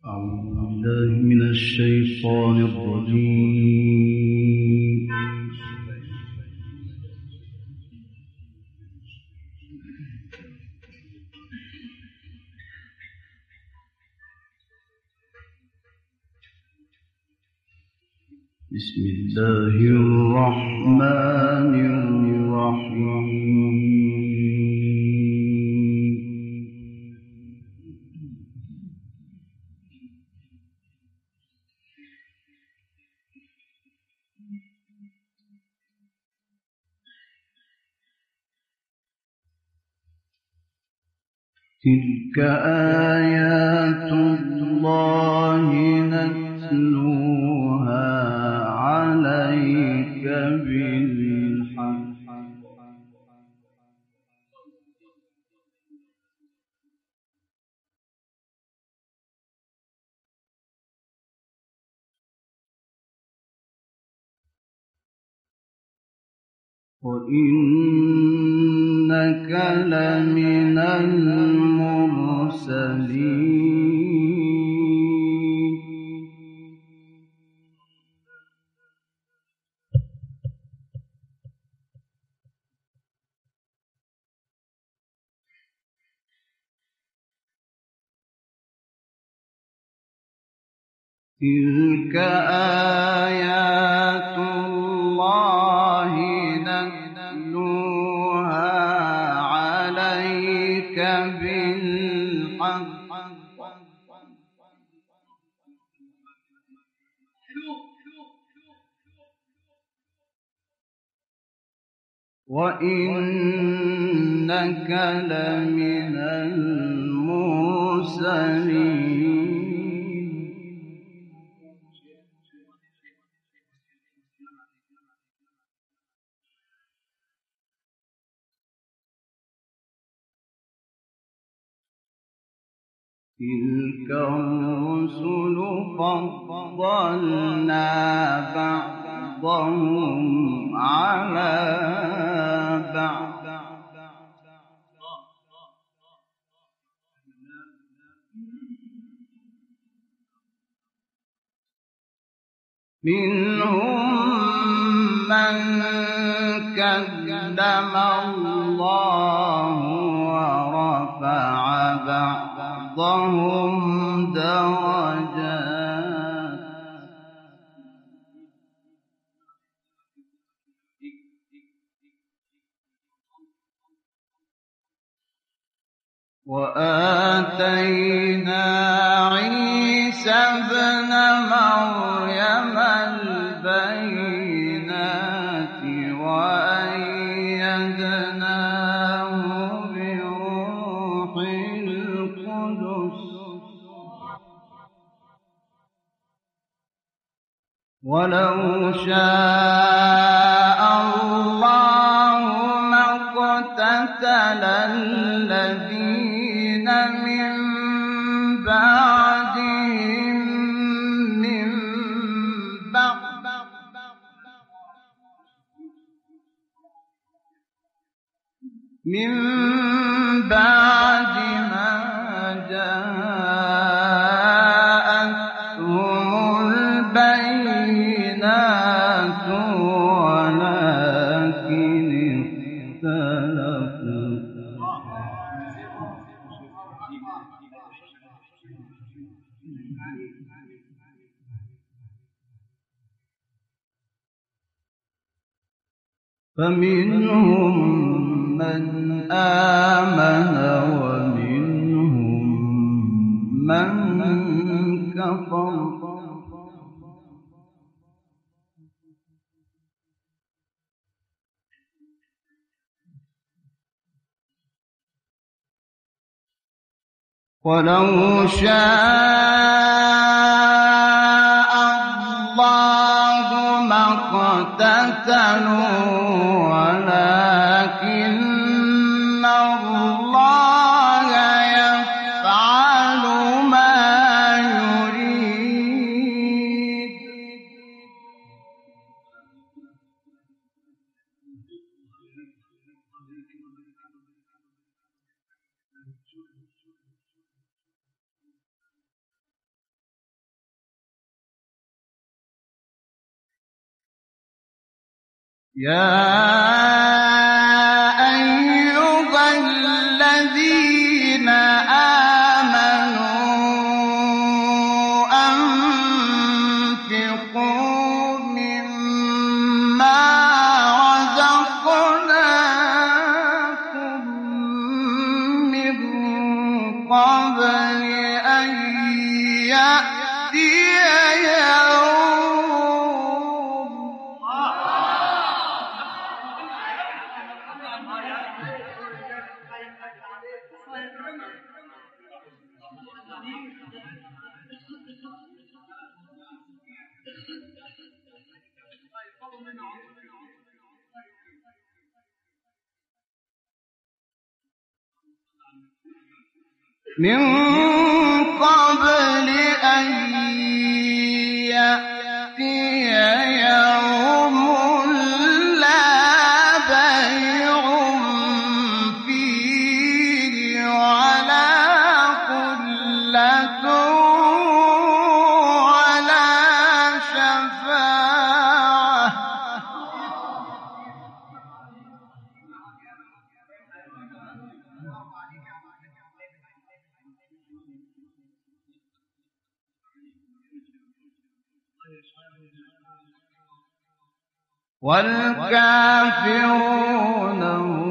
أعوذ بالله من الشيطان الرجيم. بسم الله الرحمن الرحيم. تلك آيات الله نتلوها عليك بالحق. وإنك لمن المرسلين. تلك آيات الله نتلوها عليك بالحق. وإنك لمن المرسلين. تلك الرسل فضلنا بعضهم على بعض. منهم من كلم الله ورفع بعضهم درجات. وآتينا عيسى ابن مريم البينات وأيدناه بروح القدس. ولو شاء الله ما اقتتل الذين من بعدهم من بعد ما جاءتهم البينات ولكن اختلفوا. فمنهم من آمن ومنهم من كفر. ولو شاء الله ما اقتتلوا ولكن الله يفعل ما يريد. يا أيها الذين آمنوا أنفقوا مما رزقناكم من قبل أن يأتي من قبل أن يأتي يوم لا بيع فيه ولا خلة ولا شفاعة والكافرون هم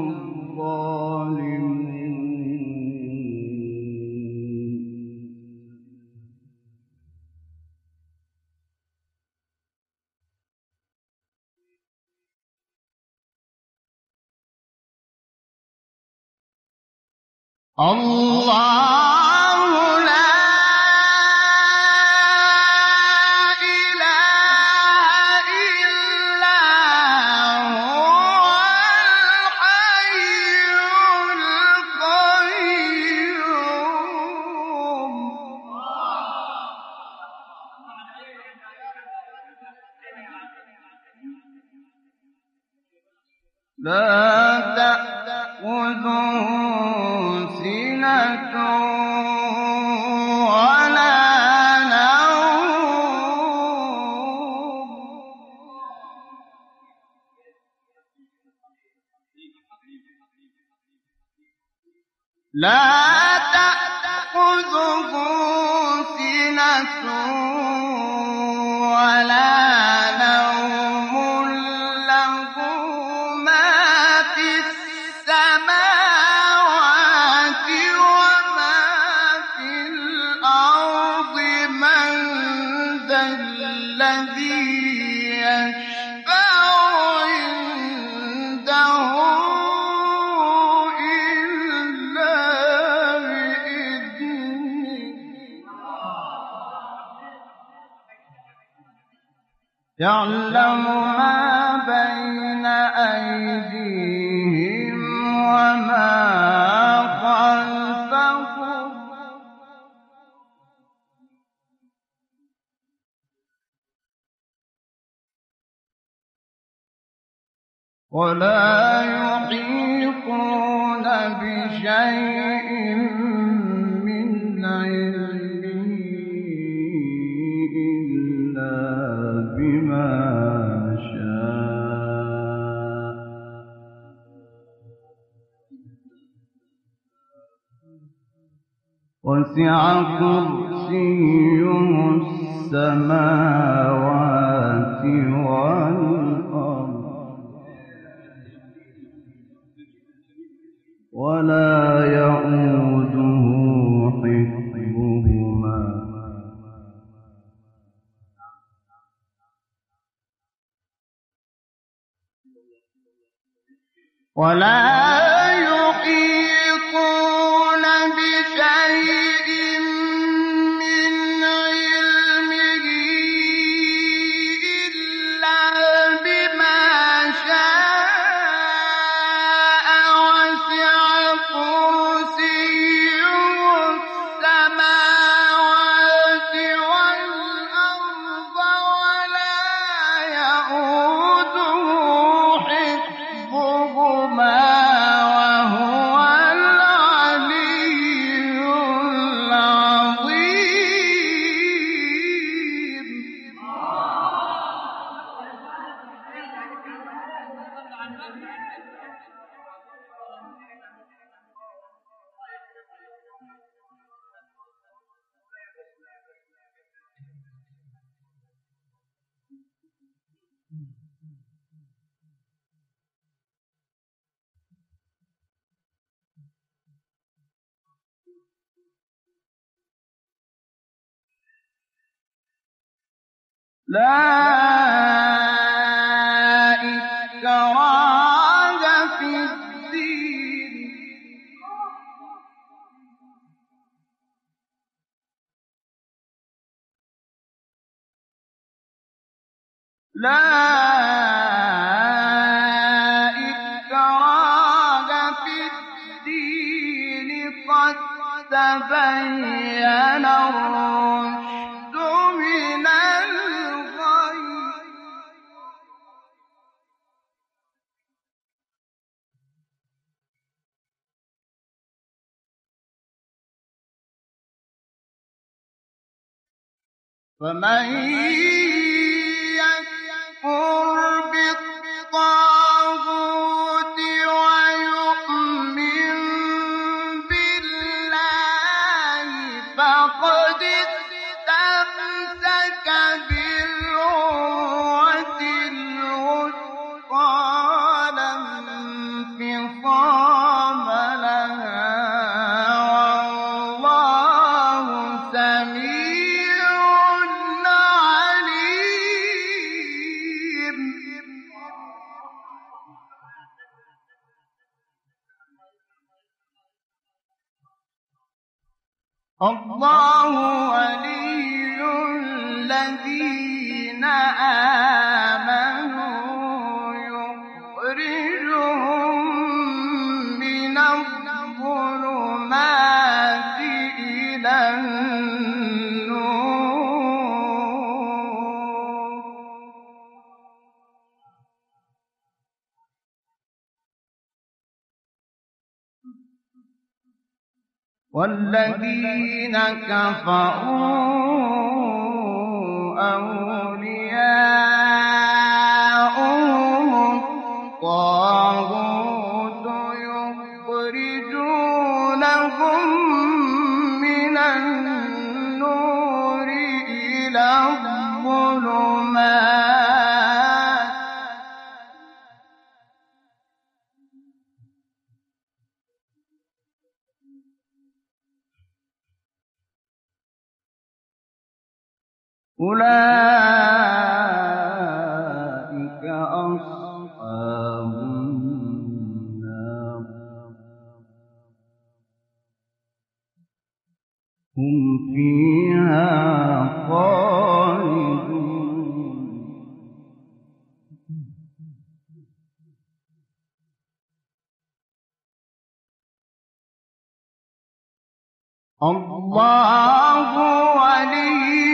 الظالمون. الله لا إله إلا هو الحي القيوم لا تأخذه سنة ولا نوم لا تأخذه سنة ولا نوم له ما في السماوات وما في الأرض من ذا الذي يشفع عنده إلا بإذنه يعلم ما بين أيديهم وما خلفهم ولا يحيطون بشيء من علمه إلا بما شاء وسع كرسيه السماوات والأرض ولا يئوده حفظهما ولا يحيطون بشيء من علمه إلا بما شاء وسع كرسيه السماوات والأرض ولا يئوده حفظهما وهو لا إكراه في الدين قد تبين الرشد من الغي فمن يكفر بالطاغوت ويؤمن بالله فقد استمسك بالعروة الوثقى لا انفصام لها والله سميع عليم. الله ولي الذين آمنوا يخرجهم من الظلمات إلى النور والذين كفروا أولياؤهم الطاغوت يخرجونهم من النور إلى الظلمات أولئك أصحاب النار هم فيها خالدون. الله ولي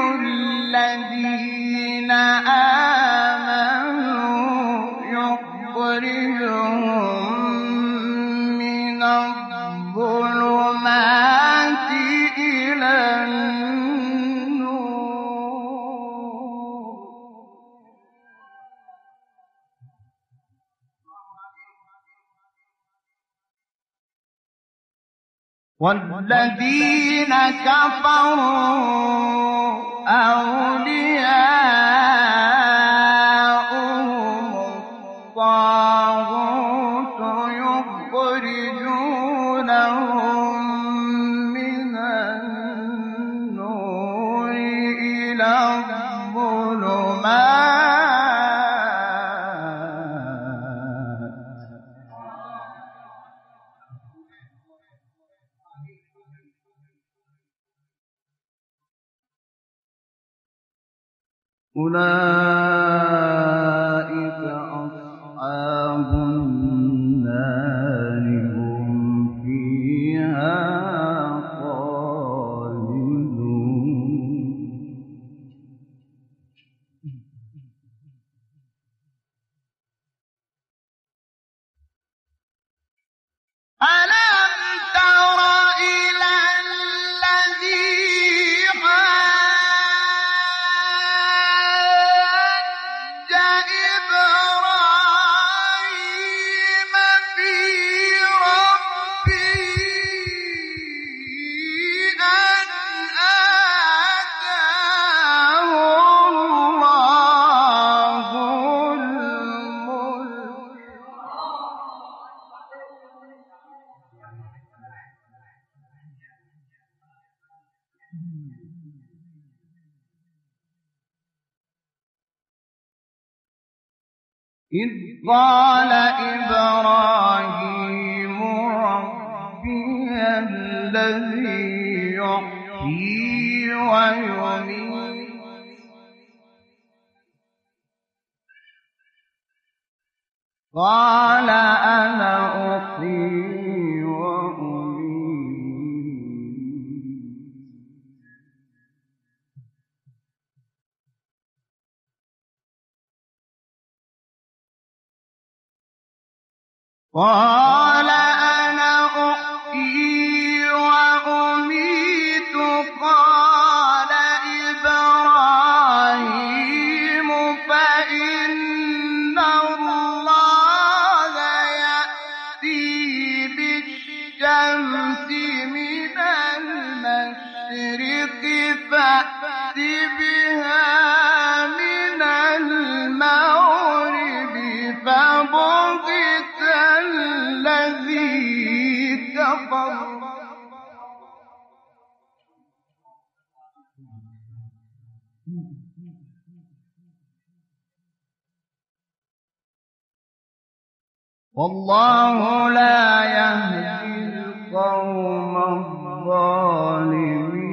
الذين آمنوا يخرجهم من الظلمات إلى النور والذين كفروا أولياؤهم الطاغوت يخرجونهم من النور إلى الظلمات أولئك أصحاب النار هم فيها خالدون. ألم تر إلى الذي حاج إذ قال إبراهيم ربي الذي يحيي ويميت قال أنا أحيي وأميت قال أنا أحيي وأميت قال إبراهيم فإن الله يأتي بالشمس من المشرق فأت بها من المغرب فبهت الذي كفر والله لا يهدي القوم الظالمين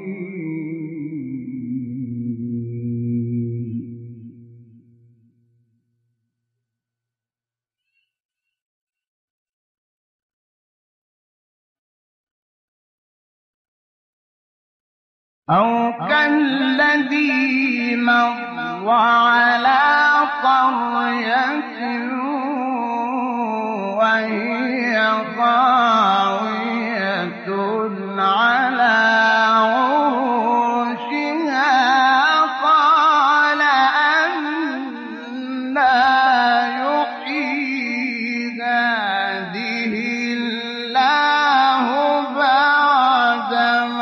أو كالذي مر على قرية وهي خاوية على عروشها قال أنى يحيي هذه الله بعد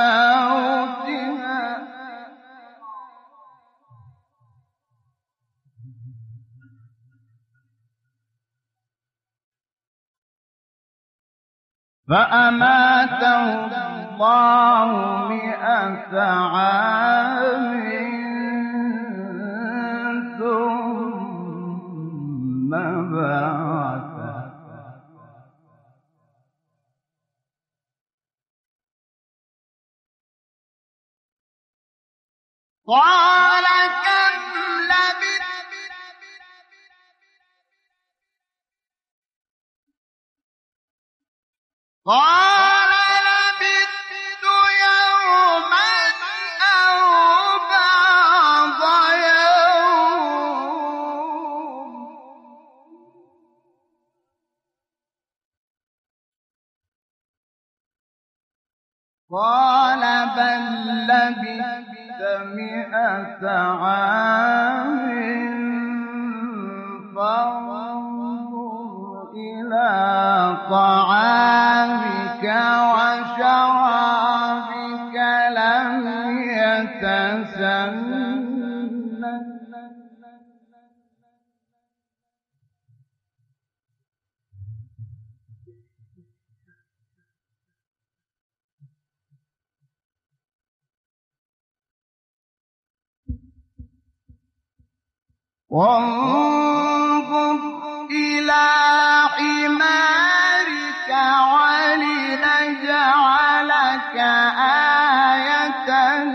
موتها فأماته الله 100 عام ثم بعثه قال كم لبثت قال لبثت يوما أو بعض يوم قال بل لبثت 100 عام فانظر إلى طعامك وشرابك لم يتسنه وانظر إلى حمارك ولنجعلك آية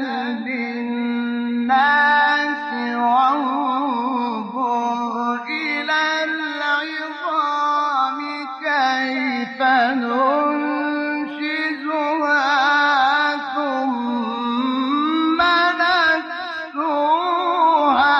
للناس وانظر إلى العظام كيف ننشزها ثم نكسوها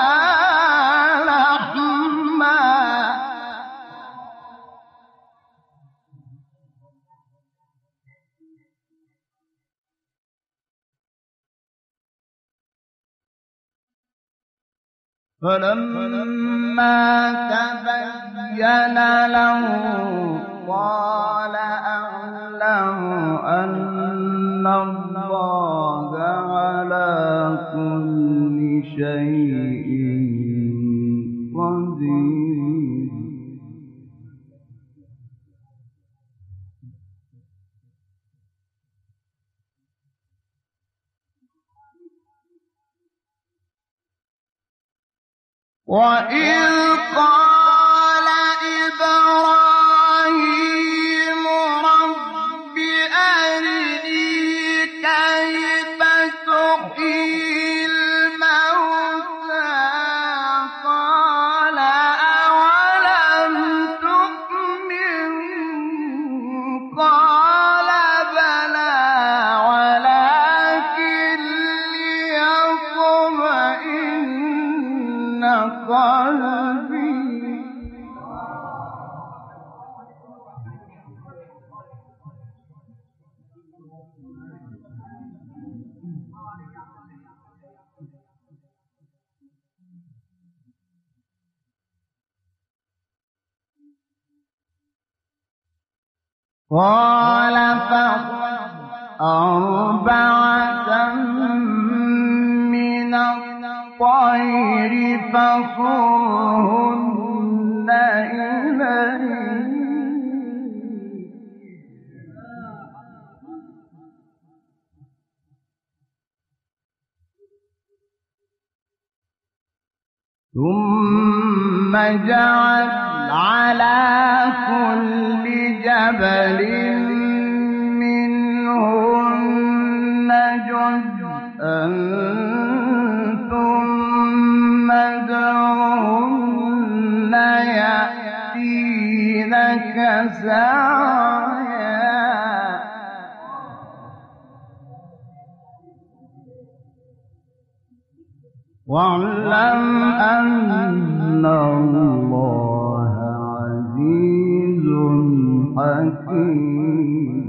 فلما تبين له قال أعلم أن الله على كل شيء قدير وإذ قال إبراهيم رب أرني كيف تحيي الموتى قال أولم تؤمن قال بلى ولكن ليطمئن قلبي قال فخذ أربعة من الطير فصرهن إليك ثم جعل على كل جبل منهن جزءا ثم ادعهن يأتينك سعيا واعلم أن الله عزيز حكيم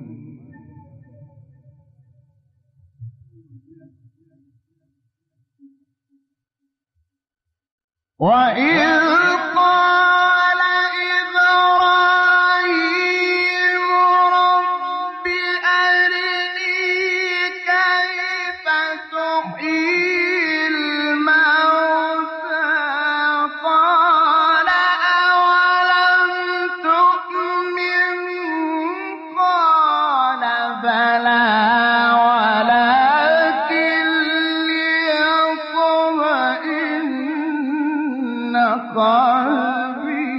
وإذ قال إبراهيم رب أرني كيف تحيي الموتى قال أولم تؤمن قال بلى ولكن ليطمئن قلبي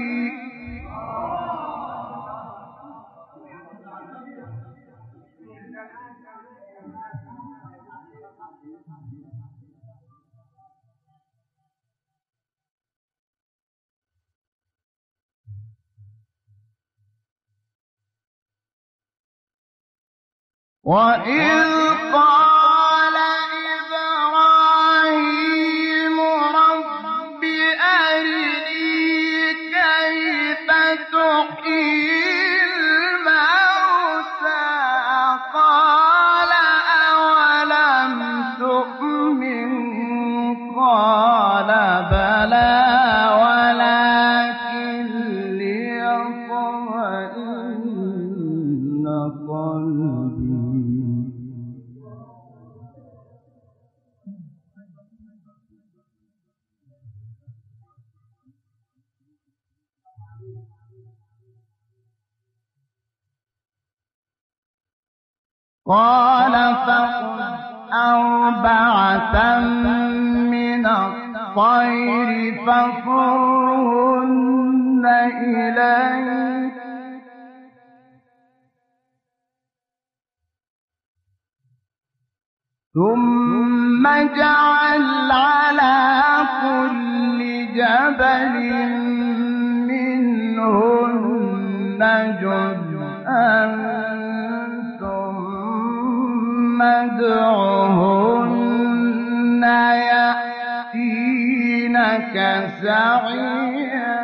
وإذ قال إبراهيم رب أرني كيف تحيي الموتى قال أولم تؤمن قال بلى ولكن ليطمئن قلبي قال فخذ أربعة من الطير فصرهن إليك ثم جعل على كل جبل منهن جزءا ثم ادعهن يأتينك سعيا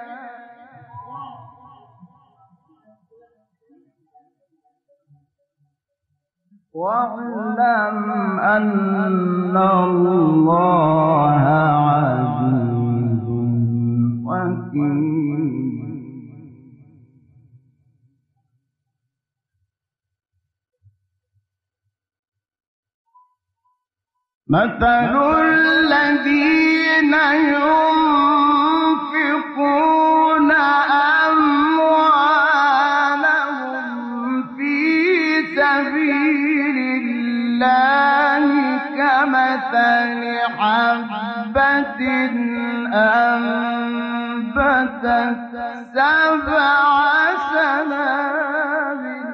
واعلم أن الله عزيز حكيم مثل الذين ينفقون أموالهم في سبيل الله كمثل كمثل حبة أنبتت 7 سنابل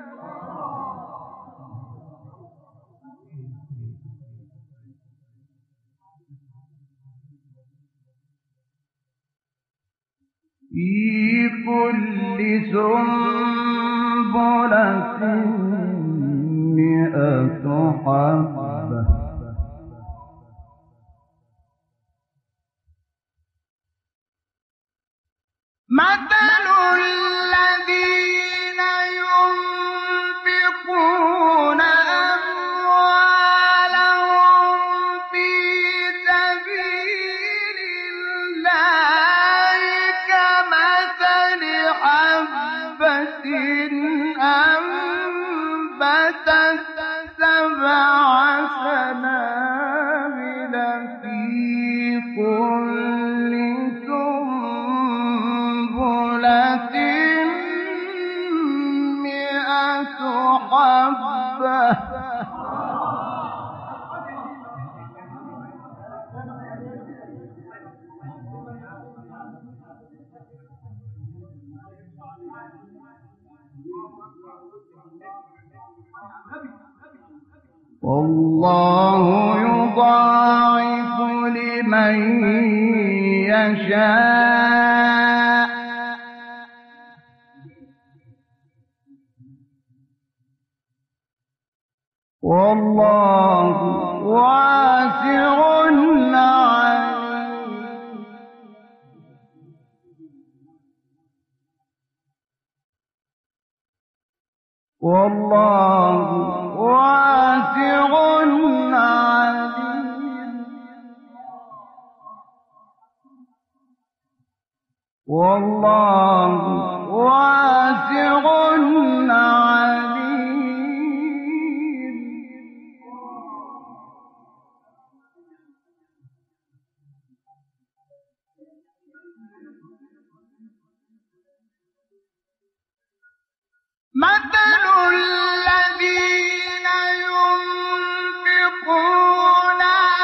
في كل سنبلة 100 حبة مثل الذين ينفقون أموالهم في سبيل الله كمثل حبة أنبتت 7 سنابل في كل سنبلة 100 حبة والله يضاعف لمن يشاء والله واسع عليم والله واسع عليم والله واسع عليم مثل الذين ينفقون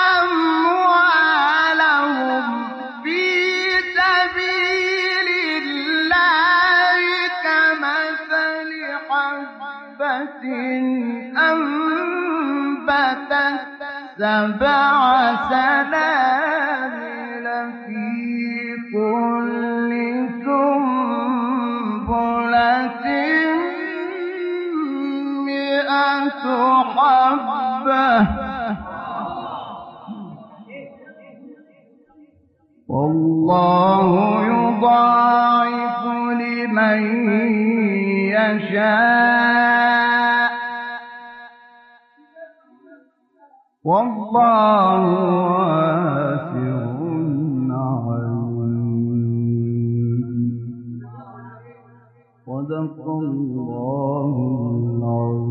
أموالهم في سبيل الله كمثل حبة أنبتت 7 سنابل في كل سنبلة 100 حبة والله يضاعف لمن يشاء والله واسع عليم صدق الله العظيم.